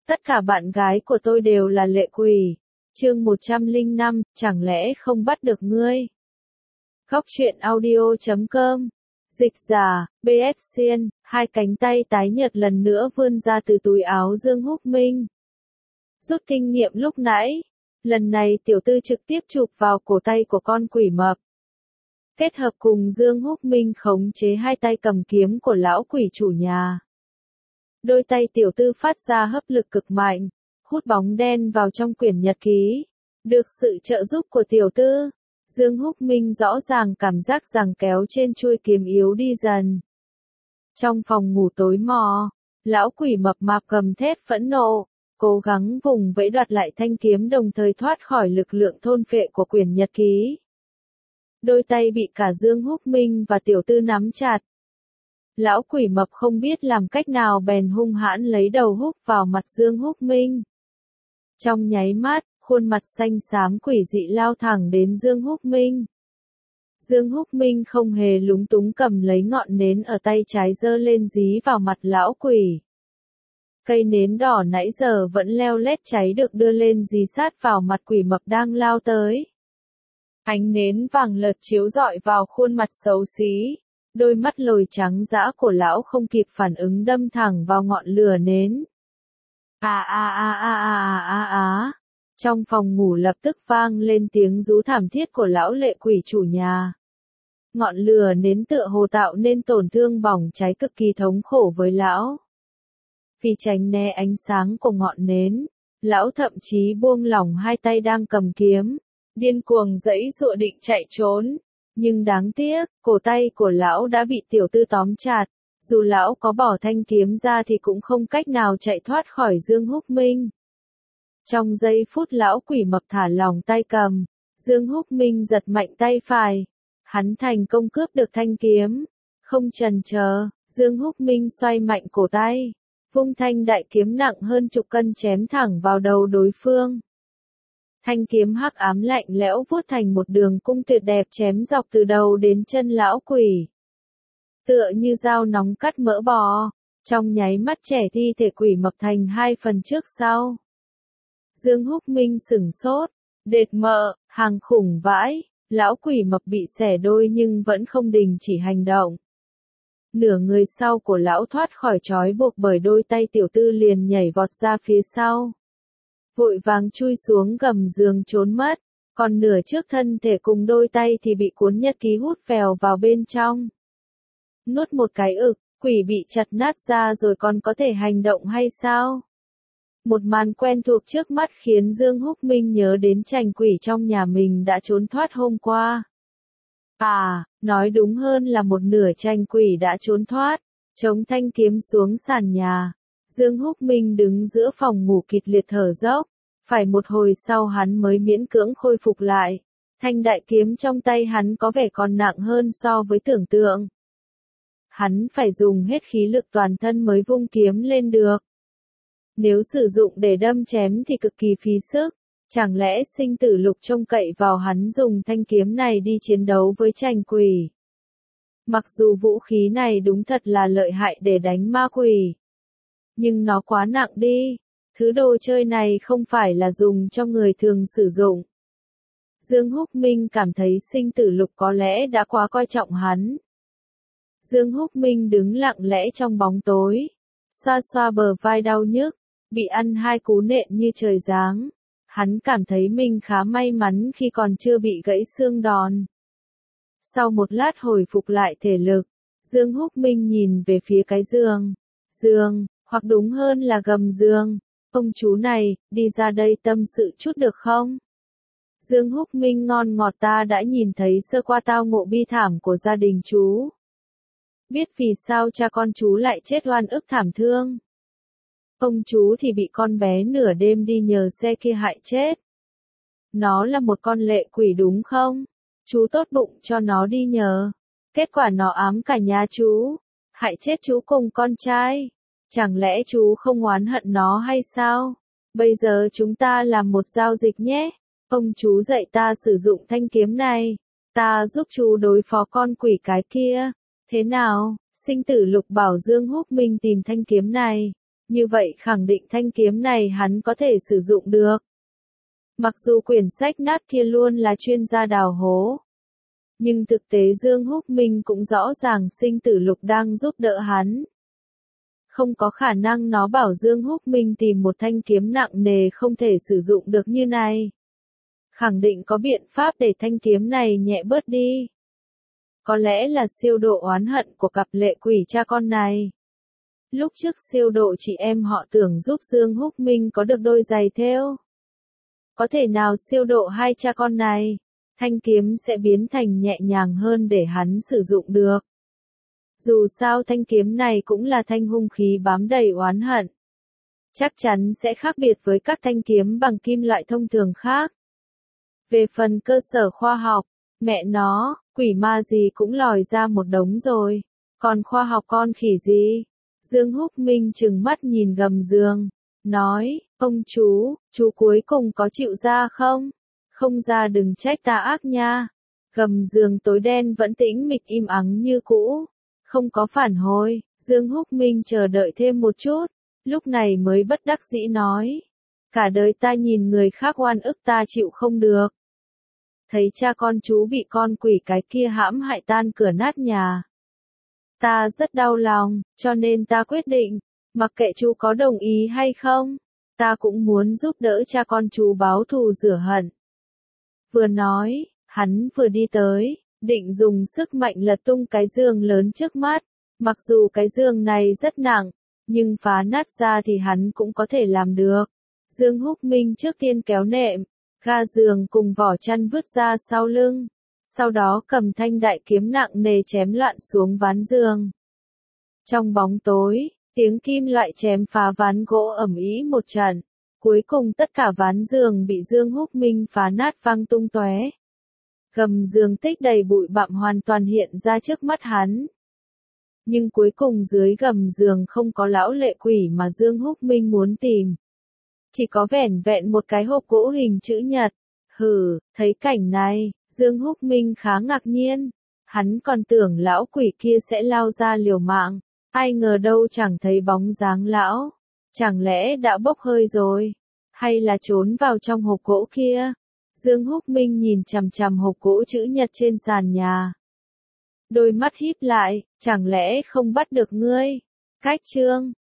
Tất cả bạn gái của tôi đều là lệ quỷ. Chương 105, chẳng lẽ không bắt được ngươi? Góc truyện audio.com. Dịch giả, BS Xiên, hai cánh tay tái nhợt lần nữa vươn ra từ túi áo Dương Húc Minh. Rút kinh nghiệm lúc nãy, lần này tiểu tư trực tiếp chụp vào cổ tay của con quỷ mập. Kết hợp cùng Dương Húc Minh khống chế hai tay cầm kiếm của lão quỷ chủ nhà. Đôi tay tiểu tư phát ra hấp lực cực mạnh, hút bóng đen vào trong quyển nhật ký. Được sự trợ giúp của tiểu tư, Dương Húc Minh rõ ràng cảm giác giằng kéo trên chuôi kiếm yếu đi dần. Trong phòng ngủ tối mò, lão quỷ mập mạp gầm thét phẫn nộ, cố gắng vùng vẫy đoạt lại thanh kiếm đồng thời thoát khỏi lực lượng thôn phệ của quyển nhật ký. Đôi tay bị cả Dương Húc Minh và tiểu tư nắm chặt. Lão quỷ mập không biết làm cách nào bèn hung hãn lấy đầu húc vào mặt Dương Húc Minh. Trong nháy mắt, khuôn mặt xanh xám quỷ dị lao thẳng đến Dương Húc Minh. Dương Húc Minh không hề lúng túng cầm lấy ngọn nến ở tay trái giơ lên dí vào mặt lão quỷ. Cây nến đỏ nãy giờ vẫn leo lét cháy được đưa lên dí sát vào mặt quỷ mập đang lao tới. Ánh nến vàng lợt chiếu rọi vào khuôn mặt xấu xí. Đôi mắt lồi trắng dã của lão không kịp phản ứng đâm thẳng vào ngọn lửa nến. Trong phòng ngủ lập tức vang lên tiếng rú thảm thiết của lão lệ quỷ chủ nhà. Ngọn lửa nến tựa hồ tạo nên tổn thương bỏng cháy cực kỳ thống khổ với lão. Vì tránh né ánh sáng của ngọn nến, lão thậm chí buông lỏng hai tay đang cầm kiếm, điên cuồng giãy giụa định chạy trốn. Nhưng đáng tiếc, cổ tay của lão đã bị tiểu tư tóm chặt, dù lão có bỏ thanh kiếm ra thì cũng không cách nào chạy thoát khỏi Dương Húc Minh. Trong giây phút lão quỷ mập thả lỏng tay cầm, Dương Húc Minh giật mạnh tay phải. Hắn thành công cướp được thanh kiếm. Không chần chờ, Dương Húc Minh xoay mạnh cổ tay, vung thanh đại kiếm nặng hơn chục cân chém thẳng vào đầu đối phương. Thanh kiếm hắc ám lạnh lẽo vuốt thành một đường cung tuyệt đẹp chém dọc từ đầu đến chân lão quỷ. Tựa như dao nóng cắt mỡ bò, trong nháy mắt trẻ thi thể quỷ mập thành hai phần trước sau. Dương Húc Minh sửng sốt, đệt mợ, hàng khủng vãi, lão quỷ mập bị xẻ đôi nhưng vẫn không đình chỉ hành động. Nửa người sau của lão thoát khỏi trói buộc bởi đôi tay tiểu tư liền nhảy vọt ra phía sau. Vội vàng chui xuống gầm giường trốn mất, còn nửa trước thân thể cùng đôi tay thì bị cuốn nhật ký hút vèo vào bên trong. Nuốt một cái ực, quỷ bị chặt nát ra rồi còn có thể hành động hay sao? Một màn quen thuộc trước mắt khiến Dương Húc Minh nhớ đến trành quỷ trong nhà mình đã trốn thoát hôm qua. Nói đúng hơn là một nửa trành quỷ đã trốn thoát, chống thanh kiếm xuống sàn nhà. Dương Húc Minh đứng giữa phòng ngủ kịch liệt thở dốc, phải một hồi sau hắn mới miễn cưỡng khôi phục lại. Thanh đại kiếm trong tay hắn có vẻ còn nặng hơn so với tưởng tượng. Hắn phải dùng hết khí lực toàn thân mới vung kiếm lên được. Nếu sử dụng để đâm chém thì cực kỳ phí sức, chẳng lẽ sinh tử lục trông cậy vào hắn dùng thanh kiếm này đi chiến đấu với trành quỷ. Mặc dù vũ khí này đúng thật là lợi hại để đánh ma quỷ, nhưng nó quá nặng đi, thứ đồ chơi này không phải là dùng cho người thường sử dụng. Dương Húc Minh cảm thấy sinh tử lục có lẽ đã quá coi trọng hắn. Dương Húc Minh đứng lặng lẽ trong bóng tối, xoa xoa bờ vai đau nhức, bị ăn hai cú nện như trời giáng. Hắn cảm thấy mình khá may mắn khi còn chưa bị gãy xương đòn. Sau một lát hồi phục lại thể lực, Dương Húc Minh nhìn về phía cái giường, hoặc đúng hơn là gầm giường. Ông chú này, đi ra đây tâm sự chút được không? Dương Húc Minh ngon ngọt, ta đã nhìn thấy sơ qua tao ngộ bi thảm của gia đình chú. Biết vì sao cha con chú lại chết oan ức thảm thương. Ông chú thì bị con bé nửa đêm đi nhờ xe kia hại chết. Nó là một con lệ quỷ đúng không? Chú tốt bụng cho nó đi nhờ. Kết quả nó ám cả nhà chú, hại chết chú cùng con trai. Chẳng lẽ chú không oán hận nó hay sao? Bây giờ chúng ta làm một giao dịch nhé. Ông chú dạy ta sử dụng thanh kiếm này. Ta giúp chú đối phó con quỷ cái kia. Thế nào? Sinh tử lục bảo Dương Húc Minh tìm thanh kiếm này. Như vậy khẳng định thanh kiếm này hắn có thể sử dụng được. Mặc dù quyển sách nát kia luôn là chuyên gia đào hố. Nhưng thực tế Dương Húc Minh cũng rõ ràng sinh tử lục đang giúp đỡ hắn. Không có khả năng nó bảo Dương Húc Minh tìm một thanh kiếm nặng nề không thể sử dụng được như này. Khẳng định có biện pháp để thanh kiếm này nhẹ bớt đi. Có lẽ là siêu độ oán hận của cặp lệ quỷ cha con này. Lúc trước siêu độ chị em họ tưởng giúp Dương Húc Minh có được đôi giày thêu. Có thể nào siêu độ hai cha con này, thanh kiếm sẽ biến thành nhẹ nhàng hơn để hắn sử dụng được. Dù sao thanh kiếm này cũng là thanh hung khí bám đầy oán hận. Chắc chắn sẽ khác biệt với các thanh kiếm bằng kim loại thông thường khác. Về phần cơ sở khoa học, mẹ nó, quỷ ma gì cũng lòi ra một đống rồi. Còn khoa học con khỉ gì? Dương Húc Minh trừng mắt nhìn gầm giường, nói, ông chú cuối cùng có chịu ra không? Không ra đừng trách ta ác nha. Gầm giường tối đen vẫn tĩnh mịch im ắng như cũ. Không có phản hồi, Dương Húc Minh chờ đợi thêm một chút, lúc này mới bất đắc dĩ nói. Cả đời ta nhìn người khác oan ức ta chịu không được. Thấy cha con chú bị con quỷ cái kia hãm hại tan cửa nát nhà. Ta rất đau lòng, cho nên ta quyết định, mặc kệ chú có đồng ý hay không, ta cũng muốn giúp đỡ cha con chú báo thù rửa hận. Vừa nói, hắn vừa đi tới, định dùng sức mạnh lật tung cái giường lớn trước mắt. Mặc dù cái giường này rất nặng, nhưng phá nát ra thì hắn cũng có thể làm được. Dương Húc Minh trước tiên kéo nệm, ga giường cùng vỏ chăn vứt ra sau lưng. Sau đó cầm thanh đại kiếm nặng nề chém loạn xuống ván giường. Trong bóng tối, tiếng kim loại chém phá ván gỗ ầm ĩ một trận. Cuối cùng tất cả ván giường bị Dương Húc Minh phá nát văng tung tóe. Gầm giường tích đầy bụi bặm hoàn toàn hiện ra trước mắt hắn. Nhưng cuối cùng dưới gầm giường không có lão lệ quỷ mà Dương Húc Minh muốn tìm. Chỉ có vẻn vẹn một cái hộp gỗ hình chữ nhật. Thấy cảnh này, Dương Húc Minh khá ngạc nhiên. Hắn còn tưởng lão quỷ kia sẽ lao ra liều mạng. Ai ngờ đâu chẳng thấy bóng dáng lão. Chẳng lẽ đã bốc hơi rồi? Hay là trốn vào trong hộp gỗ kia? Dương Húc Minh nhìn chằm chằm hộp gỗ chữ nhật trên sàn nhà. Đôi mắt híp lại, chẳng lẽ không bắt được ngươi? Cách chương